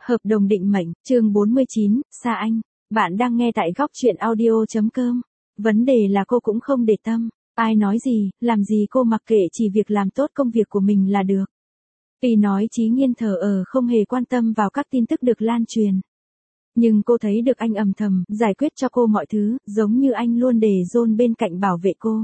Hợp đồng định mệnh, chương 49, xa anh. Bạn đang nghe tại góc truyện audio.com. Vấn đề là cô cũng không để tâm. Ai nói gì, làm gì cô mặc kệ, chỉ việc làm tốt công việc của mình là được. Tuy nói Chí Nghiên thờ không hề quan tâm vào các tin tức được lan truyền. Nhưng cô thấy được anh âm thầm, giải quyết cho cô mọi thứ, giống như anh luôn để John bên cạnh bảo vệ cô.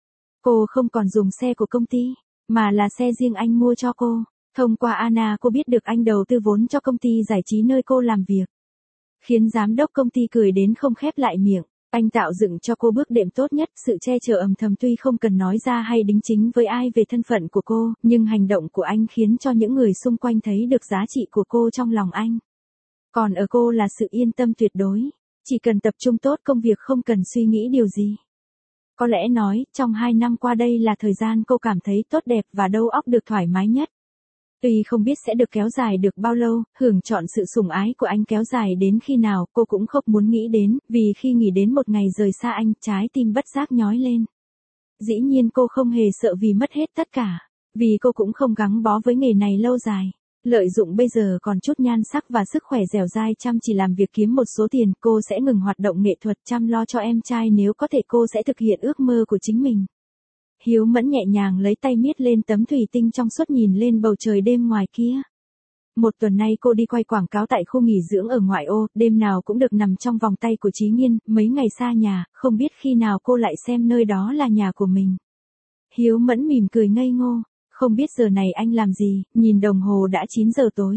Cô không còn dùng xe của công ty, mà là xe riêng anh mua cho cô. Thông qua Anna cô biết được anh đầu tư vốn cho công ty giải trí nơi cô làm việc. Khiến giám đốc công ty cười đến không khép lại miệng. Anh tạo dựng cho cô bước đệm tốt nhất, sự che chở âm thầm tuy không cần nói ra hay đính chính với ai về thân phận của cô, nhưng hành động của anh khiến cho những người xung quanh thấy được giá trị của cô trong lòng anh. Còn ở cô là sự yên tâm tuyệt đối. Chỉ cần tập trung tốt công việc, không cần suy nghĩ điều gì. Có lẽ nói, trong 2 năm qua đây là thời gian cô cảm thấy tốt đẹp và đầu óc được thoải mái nhất. Tuy không biết sẽ được kéo dài được bao lâu, hưởng trọn sự sủng ái của anh kéo dài đến khi nào cô cũng không muốn nghĩ đến, vì khi nghĩ đến một ngày rời xa anh, trái tim bất giác nhói lên. Dĩ nhiên cô không hề sợ vì mất hết tất cả, vì cô cũng không gắn bó với nghề này lâu dài. Lợi dụng bây giờ còn chút nhan sắc và sức khỏe dẻo dai, chăm chỉ làm việc kiếm một số tiền, cô sẽ ngừng hoạt động nghệ thuật, chăm lo cho em trai, nếu có thể cô sẽ thực hiện ước mơ của chính mình. Hiếu Mẫn nhẹ nhàng lấy tay miết lên tấm thủy tinh trong suốt, nhìn lên bầu trời đêm ngoài kia. Một tuần nay cô đi quay quảng cáo tại khu nghỉ dưỡng ở ngoại ô, đêm nào cũng được nằm trong vòng tay của Chí Nghiên, mấy ngày xa nhà, không biết khi nào cô lại xem nơi đó là nhà của mình. Hiếu Mẫn mỉm cười ngây ngô, không biết giờ này anh làm gì, nhìn đồng hồ đã 9 giờ tối.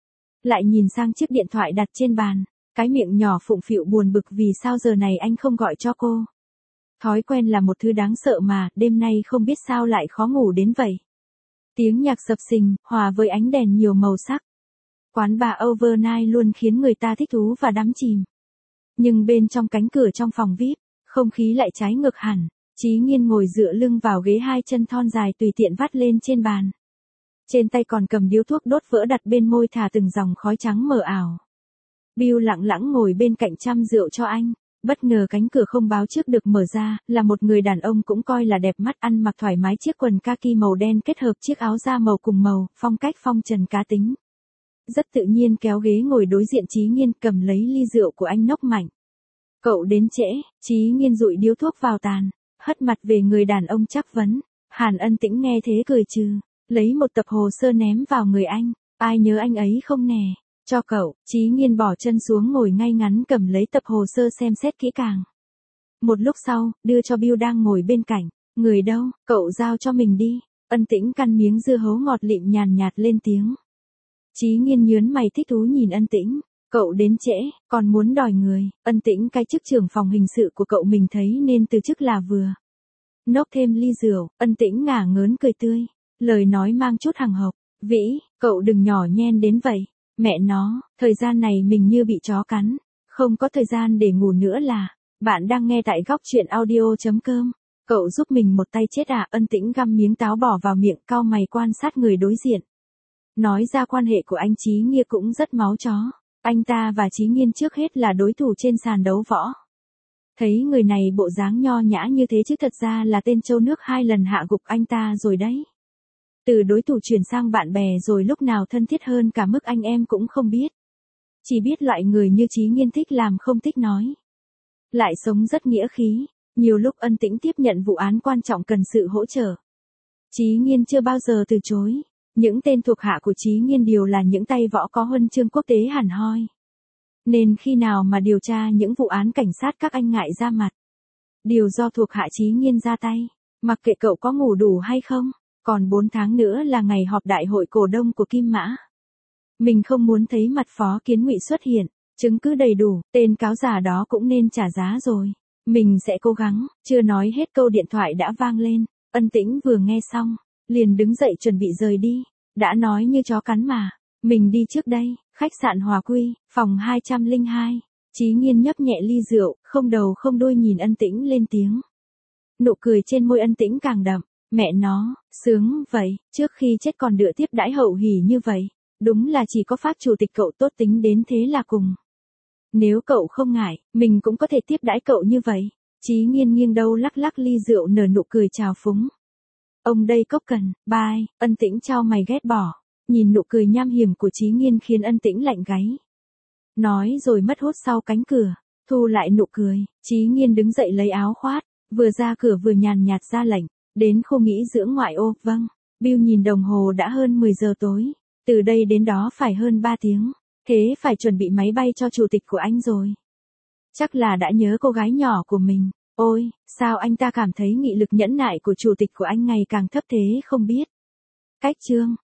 Lại nhìn sang chiếc điện thoại đặt trên bàn, cái miệng nhỏ phụng phịu buồn bực vì sao giờ này anh không gọi cho cô. Thói quen là một thứ đáng sợ mà, đêm nay không biết sao lại khó ngủ đến vậy. Tiếng nhạc sập sình, hòa với ánh đèn nhiều màu sắc. Quán bar overnight luôn khiến người ta thích thú và đắm chìm. Nhưng bên trong cánh cửa trong phòng VIP, không khí lại trái ngược hẳn. Chí Nghiên ngồi dựa lưng vào ghế, hai chân thon dài tùy tiện vắt lên trên bàn. Trên tay còn cầm điếu thuốc đốt vỡ đặt bên môi, thả từng dòng khói trắng mờ ảo. Bill lặng lặng ngồi bên cạnh chăm rượu cho anh. Bất ngờ cánh cửa không báo trước được mở ra, là một người đàn ông cũng coi là đẹp mắt, ăn mặc thoải mái, chiếc quần kaki màu đen kết hợp chiếc áo da màu cùng màu, phong cách phong trần cá tính. Rất tự nhiên kéo ghế ngồi đối diện Chí Nghiên, cầm lấy ly rượu của anh nốc mạnh. Cậu đến trễ. Chí Nghiên dụi điếu thuốc vào tàn, hất mặt về người đàn ông chắc vấn. Hàn Ân Tĩnh nghe thế cười trừ, lấy một tập hồ sơ ném vào người anh. Ai nhớ anh ấy không nè? Cho cậu. Chí Nghiên bỏ chân xuống ngồi ngay ngắn, cầm lấy tập hồ sơ xem xét kỹ càng. Một lúc sau, đưa cho Bill đang ngồi bên cạnh. Người đâu? Cậu giao cho mình đi. Ân Tĩnh căn miếng dưa hấu ngọt lịm nhàn nhạt lên tiếng. Chí Nghiên nhớn mày thích thú nhìn Ân Tĩnh. Cậu đến trễ, còn muốn đòi người. Ân Tĩnh cái chức trưởng phòng hình sự của cậu mình thấy nên từ chức là vừa. Nốc thêm ly rượu, Ân Tĩnh ngả ngớn cười tươi. Lời nói mang chút hằng hộc. Vĩ, cậu đừng nhỏ nhen đến vậy. Mẹ nó, thời gian này mình như bị chó cắn. Không có thời gian để ngủ nữa là. Bạn đang nghe tại góc truyện audio.com. Cậu giúp mình một tay chết à? Ân Tĩnh găm miếng táo bỏ vào miệng, cau mày quan sát người đối diện. Nói ra quan hệ của anh Chí Nghiên cũng rất máu chó. Anh ta và Chí Nghiên trước hết là đối thủ trên sàn đấu võ. Thấy người này bộ dáng nho nhã như thế chứ thật ra là tên trâu nước 2 lần hạ gục anh ta rồi đấy. Từ đối thủ chuyển sang bạn bè rồi lúc nào thân thiết hơn cả mức anh em cũng không biết. Chỉ biết loại người như Chí Nghiên thích làm không thích nói. Lại sống rất nghĩa khí, nhiều lúc Ân Tĩnh tiếp nhận vụ án quan trọng cần sự hỗ trợ. Chí Nghiên chưa bao giờ từ chối. Những tên thuộc hạ của Chí Nghiên đều là những tay võ có huân chương quốc tế hẳn hoi. Nên khi nào mà điều tra những vụ án cảnh sát các anh ngại ra mặt. Điều do thuộc hạ Chí Nghiên ra tay, mặc kệ cậu có ngủ đủ hay không. Còn 4 tháng nữa là ngày họp đại hội cổ đông của Kim Mã. Mình không muốn thấy mặt Phó Kiến Ngụy xuất hiện, chứng cứ đầy đủ, tên cáo giả đó cũng nên trả giá rồi. Mình sẽ cố gắng. Chưa nói hết câu điện thoại đã vang lên. Ân Tĩnh vừa nghe xong, liền đứng dậy chuẩn bị rời đi. Đã nói như chó cắn mà. Mình đi trước đây. Khách sạn Hòa Quy, phòng 202. Chí Nghiên nhấp nhẹ ly rượu, không đầu không đuôi nhìn Ân Tĩnh lên tiếng. Nụ cười trên môi Ân Tĩnh càng đậm. Mẹ nó, sướng vậy, trước khi chết còn được tiếp đãi hậu hỉ như vậy. Đúng là chỉ có Pháp chủ tịch cậu tốt tính đến thế là cùng. Nếu cậu không ngại, mình cũng có thể tiếp đãi cậu như vậy. Chí Nghiên nghiêng đầu lắc lắc ly rượu, nở nụ cười chào phúng. Ông đây cốc cần, bye. Ân Tĩnh trao mày ghét bỏ. Nhìn nụ cười nham hiểm của Chí Nghiên khiến Ân Tĩnh lạnh gáy. Nói rồi mất hút sau cánh cửa, thu lại nụ cười, Chí Nghiên đứng dậy lấy áo khoác, vừa ra cửa vừa nhàn nhạt ra lệnh, đến khu nghỉ dưỡng ngoại ô, vâng. Bill nhìn đồng hồ đã hơn 10 giờ tối, từ đây đến đó phải hơn 3 tiếng, thế phải chuẩn bị máy bay cho chủ tịch của anh rồi. Chắc là đã nhớ cô gái nhỏ của mình, ôi, sao anh ta cảm thấy nghị lực nhẫn nại của chủ tịch của anh ngày càng thấp thế không biết. Cách chương